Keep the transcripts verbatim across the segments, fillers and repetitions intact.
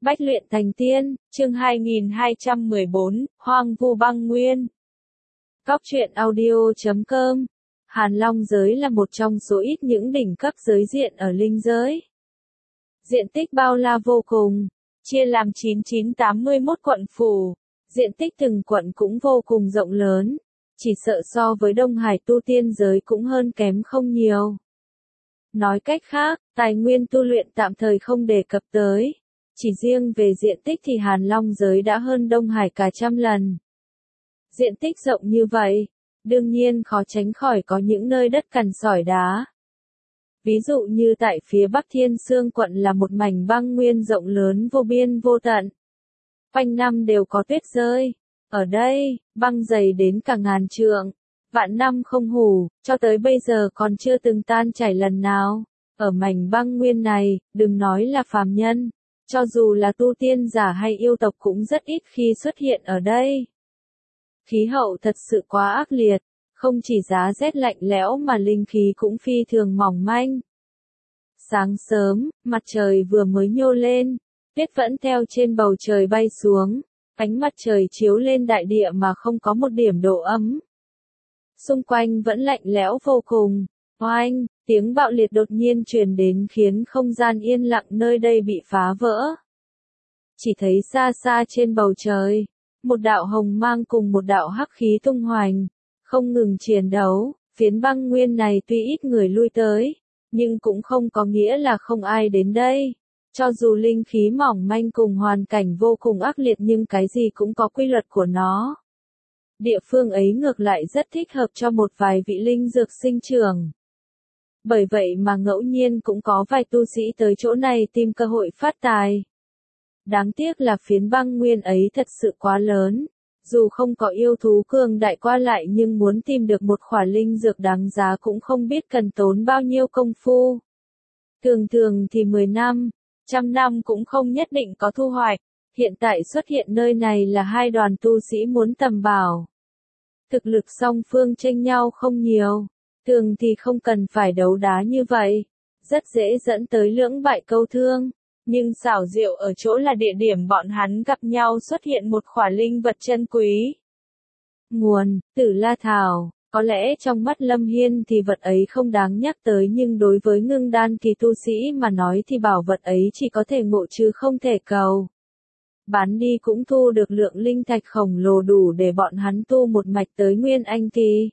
Bách luyện thành tiên, chương hai nghìn hai trăm mười bốn, Hoang vu băng nguyên. Cóc truyện audio chấm com. Hàn Long giới là một trong số ít những đỉnh cấp giới diện ở linh giới. Diện tích bao la vô cùng, chia làm chín nghìn chín trăm tám mươi mốt quận phủ, diện tích từng quận cũng vô cùng rộng lớn, chỉ sợ so với Đông Hải tu tiên giới cũng hơn kém không nhiều. Nói cách khác, tài nguyên tu luyện tạm thời không đề cập tới. Chỉ riêng về diện tích thì Hàn Long giới đã hơn Đông Hải cả trăm lần. Diện tích rộng như vậy, đương nhiên khó tránh khỏi có những nơi đất cằn sỏi đá. Ví dụ như tại phía Bắc Thiên Sương quận là một mảnh băng nguyên rộng lớn vô biên vô tận. Quanh năm đều có tuyết rơi. Ở đây, băng dày đến cả ngàn trượng, vạn năm không hủ, cho tới bây giờ còn chưa từng tan chảy lần nào. Ở mảnh băng nguyên này, đừng nói là phàm nhân. Cho dù là tu tiên giả hay yêu tộc cũng rất ít khi xuất hiện ở đây. Khí hậu thật sự quá ác liệt, không chỉ giá rét lạnh lẽo mà linh khí cũng phi thường mỏng manh. Sáng sớm, mặt trời vừa mới nhô lên, tuyết vẫn theo trên bầu trời bay xuống, ánh mặt trời chiếu lên đại địa mà không có một điểm độ ấm. Xung quanh vẫn lạnh lẽo vô cùng. Oanh, tiếng bạo liệt đột nhiên truyền đến khiến không gian yên lặng nơi đây bị phá vỡ. Chỉ thấy xa xa trên bầu trời, một đạo hồng mang cùng một đạo hắc khí tung hoành, không ngừng chiến đấu. Phiến băng nguyên này tuy ít người lui tới, nhưng cũng không có nghĩa là không ai đến đây. Cho dù linh khí mỏng manh cùng hoàn cảnh vô cùng ác liệt nhưng cái gì cũng có quy luật của nó. Địa phương ấy ngược lại rất thích hợp cho một vài vị linh dược sinh trưởng. Bởi vậy mà ngẫu nhiên cũng có vài tu sĩ tới chỗ này tìm cơ hội phát tài. Đáng tiếc là phiến băng nguyên ấy thật sự quá lớn. Dù không có yêu thú cường đại qua lại nhưng muốn tìm được một khỏa linh dược đáng giá cũng không biết cần tốn bao nhiêu công phu. Thường thường thì mười năm, trăm năm cũng không nhất định có thu hoạch. Hiện tại xuất hiện nơi này là hai đoàn tu sĩ muốn tầm bảo. Thực lực song phương chênh nhau không nhiều. Thường thì không cần phải đấu đá như vậy, rất dễ dẫn tới lưỡng bại câu thương, nhưng xảo diệu ở chỗ là địa điểm bọn hắn gặp nhau xuất hiện một khỏa linh vật chân quý. Nguồn, Tử La Thảo, có lẽ trong mắt Lâm Hiên thì vật ấy không đáng nhắc tới nhưng đối với ngưng đan kỳ tu sĩ mà nói thì bảo vật ấy chỉ có thể ngộ chứ không thể cầu. Bán đi cũng thu được lượng linh thạch khổng lồ đủ để bọn hắn tu một mạch tới Nguyên Anh kỳ.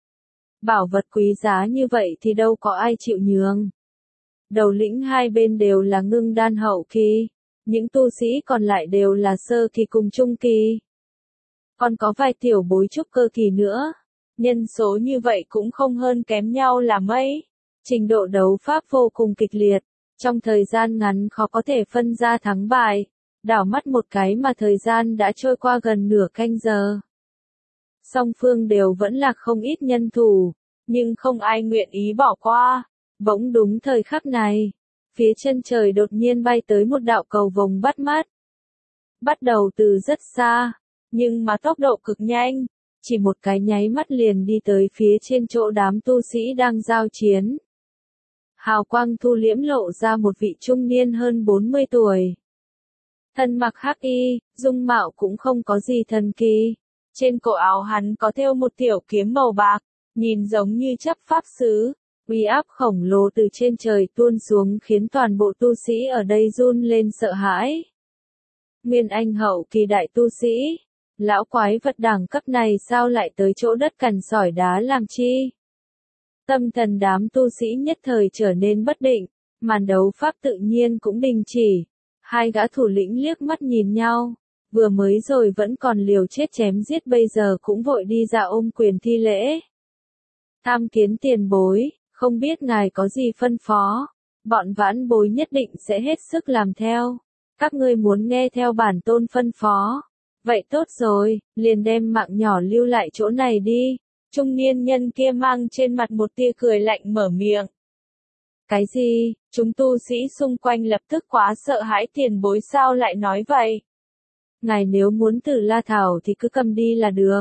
Bảo vật quý giá như vậy thì đâu có ai chịu nhường. Đầu lĩnh hai bên đều là ngưng đan hậu kỳ, những tu sĩ còn lại đều là sơ kỳ cùng trung kỳ. Còn có vài tiểu bối trúc cơ kỳ nữa, nhân số như vậy cũng không hơn kém nhau là mấy. Trình độ đấu pháp vô cùng kịch liệt, trong thời gian ngắn khó có thể phân ra thắng bại, đảo mắt một cái mà thời gian đã trôi qua gần nửa canh giờ. Song phương đều vẫn là không ít nhân thủ, nhưng không ai nguyện ý bỏ qua. Bỗng đúng thời khắc này, phía chân trời đột nhiên bay tới một đạo cầu vồng bắt mắt. Bắt đầu từ rất xa, nhưng mà tốc độ cực nhanh, chỉ một cái nháy mắt liền đi tới phía trên chỗ đám tu sĩ đang giao chiến. Hào quang thu liễm lộ ra một vị trung niên hơn bốn mươi tuổi. Thân mặc hắc y, dung mạo cũng không có gì thần kỳ. Trên cổ áo hắn có thêu một tiểu kiếm màu bạc, nhìn giống như chấp pháp sứ. Uy áp khổng lồ từ trên trời tuôn xuống khiến toàn bộ tu sĩ ở đây run lên sợ hãi. Nguyên Anh hậu kỳ đại tu sĩ, lão quái vật đẳng cấp này sao lại tới chỗ đất cằn sỏi đá làm chi? Tâm thần đám tu sĩ nhất thời trở nên bất định, màn đấu pháp tự nhiên cũng đình chỉ. Hai gã thủ lĩnh liếc mắt nhìn nhau. Vừa mới rồi vẫn còn liều chết chém giết bây giờ cũng vội đi ra ôm quyền thi lễ. Tham kiến tiền bối, không biết ngài có gì phân phó, bọn vãn bối nhất định sẽ hết sức làm theo. Các ngươi muốn nghe theo bản tôn phân phó. Vậy tốt rồi, liền đem mạng nhỏ lưu lại chỗ này đi. Trung niên nhân kia mang trên mặt một tia cười lạnh mở miệng. Cái gì, chúng tu sĩ xung quanh lập tức quá sợ hãi tiền bối sao lại nói vậy? Ngài nếu muốn Tử La Thảo thì cứ cầm đi là được.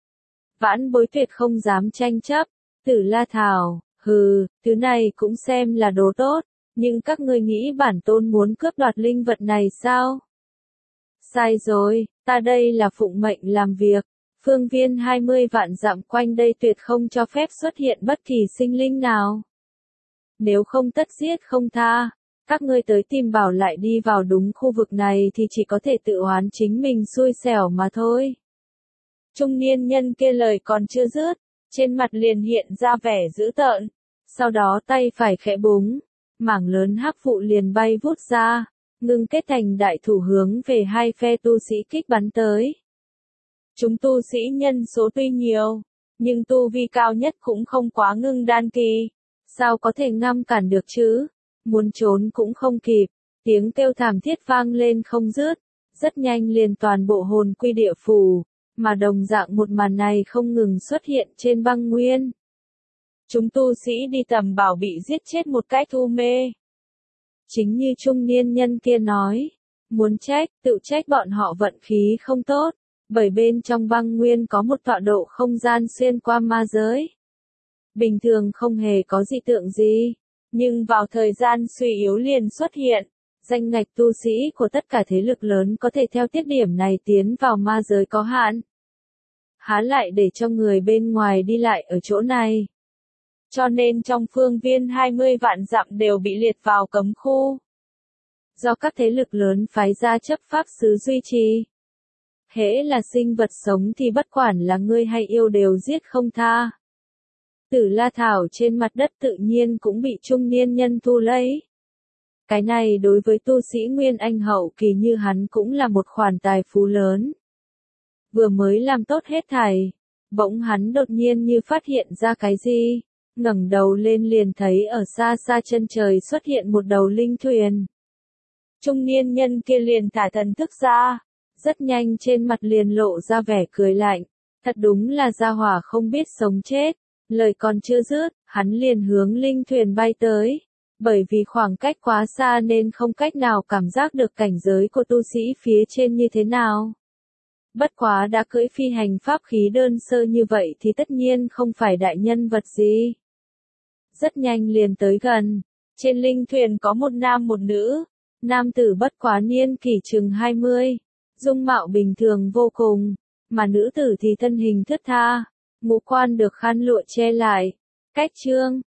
Vãn bối tuyệt không dám tranh chấp. Tử La Thảo, hừ, thứ này cũng xem là đồ tốt, nhưng các ngươi nghĩ bản tôn muốn cướp đoạt linh vật này sao? Sai rồi, ta đây là phụng mệnh làm việc. Phương viên hai mươi vạn dặm quanh đây tuyệt không cho phép xuất hiện bất kỳ sinh linh nào. Nếu không tất giết không tha. Các ngươi tới tìm bảo lại đi vào đúng khu vực này thì chỉ có thể tự oán chính mình xui xẻo mà thôi. Trung niên nhân kia lời còn chưa dứt, trên mặt liền hiện ra vẻ dữ tợn, sau đó tay phải khẽ búng, mảng lớn hắc vụ liền bay vút ra, ngưng kết thành đại thủ hướng về hai phe tu sĩ kích bắn tới. Chúng tu sĩ nhân số tuy nhiều, nhưng tu vi cao nhất cũng không quá ngưng đan kỳ, sao có thể ngăn cản được chứ? Muốn trốn cũng không kịp, tiếng kêu thảm thiết vang lên không dứt, rất nhanh liền toàn bộ hồn quy địa phủ, mà đồng dạng một màn này không ngừng xuất hiện trên băng nguyên. Chúng tu sĩ đi tầm bảo bị giết chết một cách u mê. Chính như trung niên nhân kia nói, muốn trách, tự trách bọn họ vận khí không tốt, bởi bên trong băng nguyên có một tọa độ không gian xuyên qua ma giới. Bình thường không hề có dị tượng gì. Nhưng vào thời gian suy yếu liền xuất hiện, danh ngạch tu sĩ của tất cả thế lực lớn có thể theo tiết điểm này tiến vào ma giới có hạn. Há lại để cho người bên ngoài đi lại ở chỗ này. Cho nên trong phương viên hai mươi vạn dặm đều bị liệt vào cấm khu. Do các thế lực lớn phái ra chấp pháp sứ duy trì. Hễ là sinh vật sống thì bất quản là ngươi hay yêu đều giết không tha. Tử La Thảo trên mặt đất tự nhiên cũng bị trung niên nhân thu lấy. Cái này đối với tu sĩ Nguyên Anh hậu kỳ như hắn cũng là một khoản tài phú lớn. Vừa mới làm tốt hết thảy, bỗng hắn đột nhiên như phát hiện ra cái gì, ngẩng đầu lên liền thấy ở xa xa chân trời xuất hiện một đầu linh thuyền. Trung niên nhân kia liền thả thần thức ra, rất nhanh trên mặt liền lộ ra vẻ cười lạnh, thật đúng là gia hỏa không biết sống chết. Lời còn chưa dứt, hắn liền hướng linh thuyền bay tới, bởi vì khoảng cách quá xa nên không cách nào cảm giác được cảnh giới của tu sĩ phía trên như thế nào. Bất quá đã cưỡi phi hành pháp khí đơn sơ như vậy thì tất nhiên không phải đại nhân vật gì. Rất nhanh liền tới gần, trên linh thuyền có một nam một nữ, nam tử bất quá niên kỷ chừng hai mươi, dung mạo bình thường vô cùng, mà nữ tử thì thân hình thướt tha. Ngũ quan được khăn lụa che lại. Cách chương,